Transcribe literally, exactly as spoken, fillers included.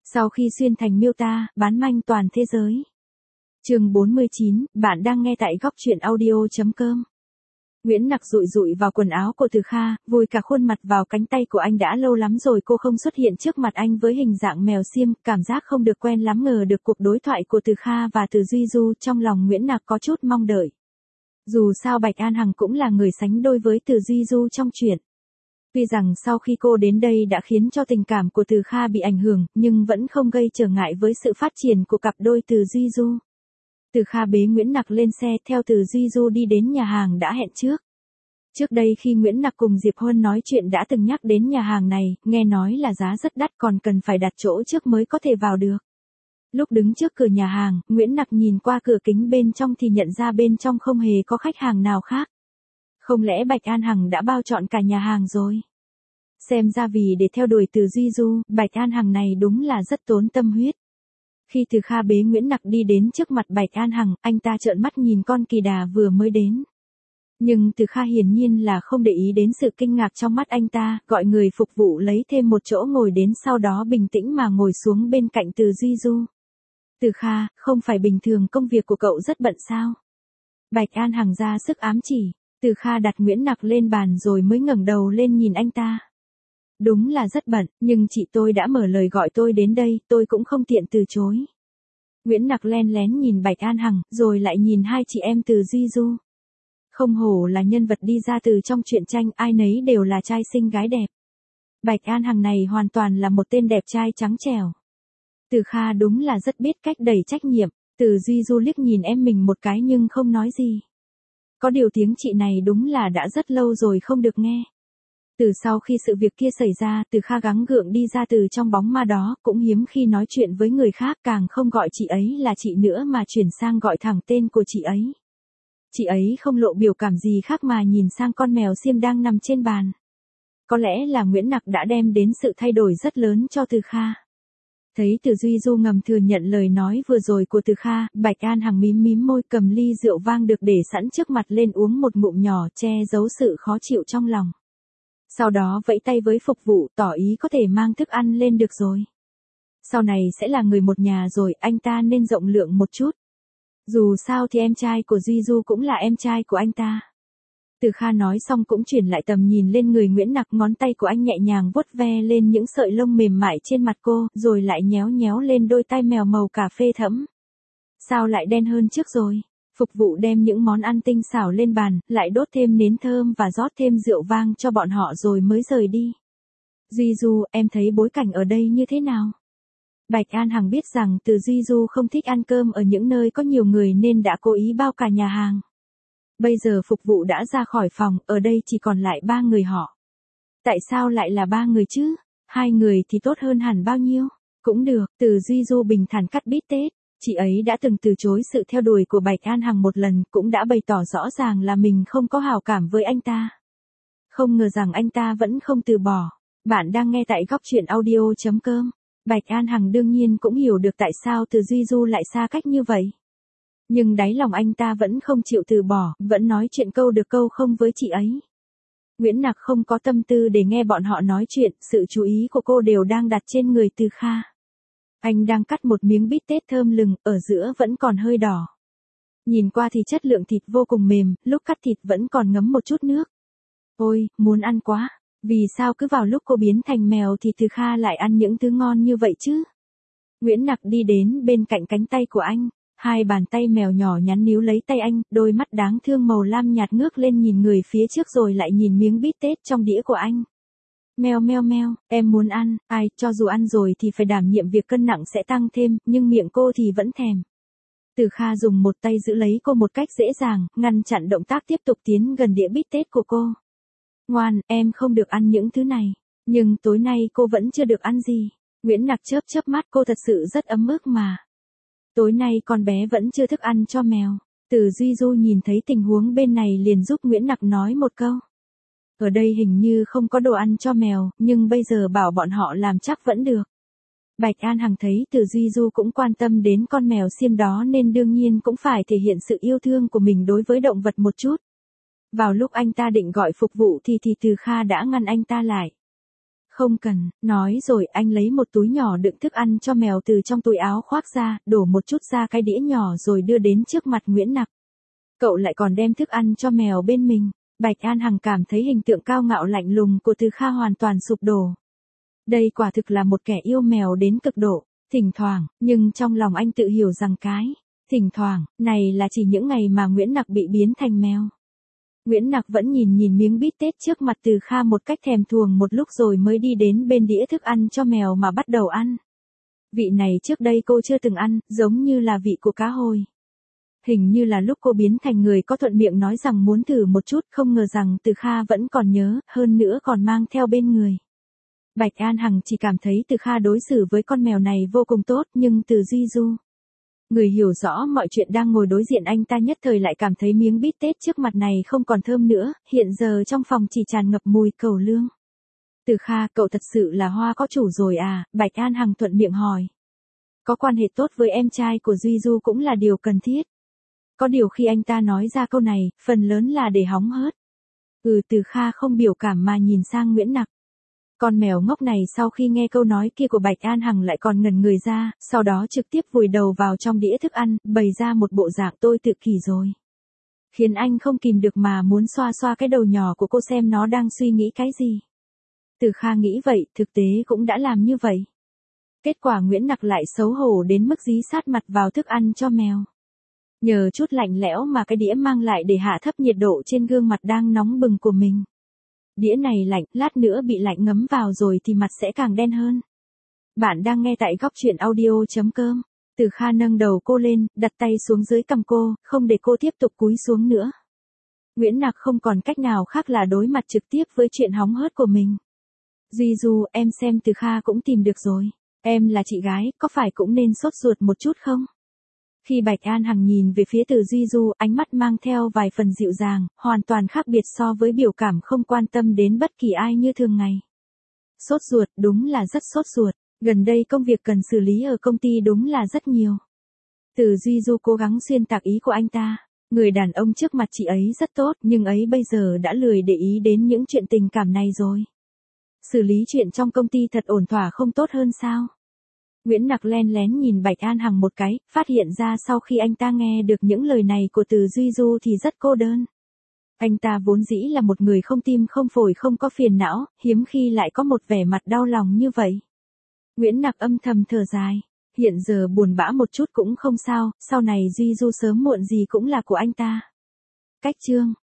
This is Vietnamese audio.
Sau khi xuyên thành miêu ta, bán manh toàn thế giới. Chương bốn mươi chín, bạn đang nghe tại góc truyện audio chấm com. Nguyễn Nặc dụi dụi vào quần áo của Từ Kha, vùi cả khuôn mặt vào cánh tay của anh. Đã lâu lắm rồi cô không xuất hiện trước mặt anh với hình dạng mèo xiêm, cảm giác không được quen lắm. Ngờ được cuộc đối thoại của Từ Kha và Từ Duy Du, trong lòng Nguyễn Nặc có chút mong đợi. Dù sao Bạch An Hằng cũng là người sánh đôi với Từ Duy Du trong chuyện. Tuy rằng sau khi cô đến đây đã khiến cho tình cảm của Từ Kha bị ảnh hưởng, nhưng vẫn không gây trở ngại với sự phát triển của cặp đôi Từ Duy Du. Từ Kha bế Nguyễn Nặc lên xe theo Từ Duy Du đi đến nhà hàng đã hẹn trước. Trước đây khi Nguyễn Nặc cùng Diệp Huân nói chuyện đã từng nhắc đến nhà hàng này, nghe nói là giá rất đắt, còn cần phải đặt chỗ trước mới có thể vào được. Lúc đứng trước cửa nhà hàng, Nguyễn Nặc nhìn qua cửa kính bên trong thì nhận ra bên trong không hề có khách hàng nào khác. Không lẽ Bạch An Hằng đã bao trọn cả nhà hàng rồi? Xem ra vì để theo đuổi Từ Duy Du, Bạch An Hằng này đúng là rất tốn tâm huyết. Khi Từ Kha bế Nguyễn Nặc đi đến trước mặt Bạch An Hằng, anh ta trợn mắt nhìn con kỳ đà vừa mới đến. Nhưng Từ Kha hiển nhiên là không để ý đến sự kinh ngạc trong mắt anh ta, gọi người phục vụ lấy thêm một chỗ ngồi đến, sau đó bình tĩnh mà ngồi xuống bên cạnh Từ Duy Du. Từ Kha, không phải bình thường công việc của cậu rất bận sao? Bạch An Hằng ra sức ám chỉ. Từ Kha đặt Nguyễn Nặc lên bàn rồi mới ngẩng đầu lên nhìn anh ta. Đúng là rất bận, nhưng chị tôi đã mở lời gọi tôi đến đây, tôi cũng không tiện từ chối. Nguyễn Nặc len lén nhìn Bạch An Hằng, rồi lại nhìn hai chị em Từ Duy Du. Không hổ là nhân vật đi ra từ trong truyện tranh, ai nấy đều là trai xinh gái đẹp. Bạch An Hằng này hoàn toàn là một tên đẹp trai trắng trẻo. Từ Kha đúng là rất biết cách đẩy trách nhiệm. Từ Duy Du liếc nhìn em mình một cái nhưng không nói gì. Có điều tiếng chị này đúng là đã rất lâu rồi không được nghe. Từ sau khi sự việc kia xảy ra, Từ Kha gắng gượng đi ra từ trong bóng ma đó, cũng hiếm khi nói chuyện với người khác, càng không gọi chị ấy là chị nữa mà chuyển sang gọi thẳng tên của chị ấy. Chị ấy không lộ biểu cảm gì khác mà nhìn sang con mèo xiêm đang nằm trên bàn. Có lẽ là Nguyễn Nặc đã đem đến sự thay đổi rất lớn cho Từ Kha. Thấy Từ Duy Du ngầm thừa nhận lời nói vừa rồi của Từ Kha, Bạch An Hằng mím mím môi, cầm ly rượu vang được để sẵn trước mặt lên uống một ngụm nhỏ, che giấu sự khó chịu trong lòng. Sau đó vẫy tay với phục vụ, tỏ ý có thể mang thức ăn lên được rồi. Sau này sẽ là người một nhà rồi, anh ta nên rộng lượng một chút. Dù sao thì em trai của Duy Du cũng là em trai của anh ta. Từ Kha nói xong cũng chuyển lại tầm nhìn lên người Nguyễn Nặc, ngón tay của anh nhẹ nhàng vuốt ve lên những sợi lông mềm mại trên mặt cô, rồi lại nhéo nhéo lên đôi tai mèo màu cà phê thẫm. Sao lại đen hơn trước rồi? Phục vụ đem những món ăn tinh xảo lên bàn, lại đốt thêm nến thơm và rót thêm rượu vang cho bọn họ rồi mới rời đi. Duy Du, em thấy bối cảnh ở đây như thế nào? Bạch An Hằng biết rằng Từ Duy Du không thích ăn cơm ở những nơi có nhiều người nên đã cố ý bao cả nhà hàng. Bây giờ phục vụ đã ra khỏi phòng, ở đây chỉ còn lại ba người họ. Tại sao lại là ba người chứ? Hai người thì tốt hơn hẳn bao nhiêu? Cũng được, Từ Duy Du bình thản cắt bít tết. Chị ấy đã từng từ chối sự theo đuổi của Bạch An Hằng một lần, cũng đã bày tỏ rõ ràng là mình không có hảo cảm với anh ta. Không ngờ rằng anh ta vẫn không từ bỏ. Bạn đang nghe tại góc truyện audio chấm com. Bạch An Hằng đương nhiên cũng hiểu được tại sao Từ Duy Du lại xa cách như vậy. Nhưng đáy lòng anh ta vẫn không chịu từ bỏ, vẫn nói chuyện câu được câu không với chị ấy. Nguyễn Nặc không có tâm tư để nghe bọn họ nói chuyện, sự chú ý của cô đều đang đặt trên người Từ Kha. Anh đang cắt một miếng bít tết thơm lừng, ở giữa vẫn còn hơi đỏ. Nhìn qua thì chất lượng thịt vô cùng mềm, lúc cắt thịt vẫn còn ngấm một chút nước. Ôi, muốn ăn quá. Vì sao cứ vào lúc cô biến thành mèo thì Từ Kha lại ăn những thứ ngon như vậy chứ? Nguyễn Nặc đi đến bên cạnh cánh tay của anh. Hai bàn tay mèo nhỏ nhắn níu lấy tay anh, đôi mắt đáng thương màu lam nhạt ngước lên nhìn người phía trước rồi lại nhìn miếng bít tết trong đĩa của anh. Meo meo meo, em muốn ăn, ai, cho dù ăn rồi thì phải đảm nhiệm việc cân nặng sẽ tăng thêm, nhưng miệng cô thì vẫn thèm. Từ Kha dùng một tay giữ lấy cô một cách dễ dàng, ngăn chặn động tác tiếp tục tiến gần đĩa bít tết của cô. Ngoan, em không được ăn những thứ này, nhưng tối nay cô vẫn chưa được ăn gì. Nguyễn Nặc chớp chớp mắt, cô thật sự rất ấm ức mà. Tối nay con bé vẫn chưa thức ăn cho mèo. Từ Duy Du nhìn thấy tình huống bên này liền giúp Nguyễn Nặc nói một câu. Ở đây hình như không có đồ ăn cho mèo, nhưng bây giờ bảo bọn họ làm chắc vẫn được. Bạch An Hằng thấy Từ Duy Du cũng quan tâm đến con mèo xiêm đó nên đương nhiên cũng phải thể hiện sự yêu thương của mình đối với động vật một chút. Vào lúc anh ta định gọi phục vụ thì thì Từ Kha đã ngăn anh ta lại. Không cần, nói rồi anh lấy một túi nhỏ đựng thức ăn cho mèo từ trong túi áo khoác ra, đổ một chút ra cái đĩa nhỏ rồi đưa đến trước mặt Nguyễn Nặc. Cậu lại còn đem thức ăn cho mèo bên mình. Bạch An Hằng cảm thấy hình tượng cao ngạo lạnh lùng của Từ Kha hoàn toàn sụp đổ. Đây quả thực là một kẻ yêu mèo đến cực độ. Thỉnh thoảng, nhưng trong lòng anh tự hiểu rằng cái thỉnh thoảng này là chỉ những ngày mà Nguyễn Nặc bị biến thành mèo. Nguyễn Nặc vẫn nhìn nhìn miếng bít tết trước mặt Từ Kha một cách thèm thuồng một lúc rồi mới đi đến bên đĩa thức ăn cho mèo mà bắt đầu ăn. Vị này trước đây cô chưa từng ăn, giống như là vị của cá hồi. Hình như là lúc cô biến thành người có thuận miệng nói rằng muốn thử một chút, không ngờ rằng Từ Kha vẫn còn nhớ, hơn nữa còn mang theo bên người. Bạch An Hằng chỉ cảm thấy Từ Kha đối xử với con mèo này vô cùng tốt, nhưng Từ Duy Du, người hiểu rõ mọi chuyện đang ngồi đối diện anh ta nhất thời lại cảm thấy miếng bít tết trước mặt này không còn thơm nữa, hiện giờ trong phòng chỉ tràn ngập mùi cẩu lương. Từ Kha, cậu thật sự là hoa có chủ rồi à? Bạch An Hằng thuận miệng hỏi. Có quan hệ tốt với em trai của Duy Du cũng là điều cần thiết. Có điều khi anh ta nói ra câu này, phần lớn là để hóng hớt. Ừ, Từ Kha không biểu cảm mà nhìn sang Nguyễn Nặc. Con mèo ngốc này sau khi nghe câu nói kia của Bạch An Hằng lại còn ngẩn người ra, sau đó trực tiếp vùi đầu vào trong đĩa thức ăn, bày ra một bộ dạng tôi tự kỷ rồi. Khiến anh không kìm được mà muốn xoa xoa cái đầu nhỏ của cô xem nó đang suy nghĩ cái gì. Từ Kha nghĩ vậy, thực tế cũng đã làm như vậy. Kết quả Nguyễn Nặc lại xấu hổ đến mức dí sát mặt vào thức ăn cho mèo. Nhờ chút lạnh lẽo mà cái đĩa mang lại để hạ thấp nhiệt độ trên gương mặt đang nóng bừng của mình. Đĩa này lạnh, lát nữa bị lạnh ngấm vào rồi thì mặt sẽ càng đen hơn. Bạn đang nghe tại góc truyện audio chấm com. Từ Kha nâng đầu cô lên, đặt tay xuống dưới cằm cô, không để cô tiếp tục cúi xuống nữa. Nguyễn Nặc không còn cách nào khác là đối mặt trực tiếp với chuyện hóng hớt của mình. Duy Du, em xem Từ Kha cũng tìm được rồi. Em là chị gái, có phải cũng nên sốt ruột một chút không? Khi Bạch An Hằng nhìn về phía Từ Duy Du, ánh mắt mang theo vài phần dịu dàng, hoàn toàn khác biệt so với biểu cảm không quan tâm đến bất kỳ ai như thường ngày. Sốt ruột, đúng là rất sốt ruột, gần đây công việc cần xử lý ở công ty đúng là rất nhiều. Từ Duy Du cố gắng xuyên tạc ý của anh ta, người đàn ông trước mặt chị ấy rất tốt, nhưng ấy bây giờ đã lười để ý đến những chuyện tình cảm này rồi. Xử lý chuyện trong công ty thật ổn thỏa không tốt hơn sao? Nguyễn Nặc len lén nhìn Bạch An Hằng một cái, phát hiện ra sau khi anh ta nghe được những lời này của Từ Duy Du thì rất cô đơn. Anh ta vốn dĩ là một người không tim không phổi không có phiền não, hiếm khi lại có một vẻ mặt đau lòng như vậy. Nguyễn Nặc âm thầm thở dài, hiện giờ buồn bã một chút cũng không sao, sau này Duy Du sớm muộn gì cũng là của anh ta. Cách chương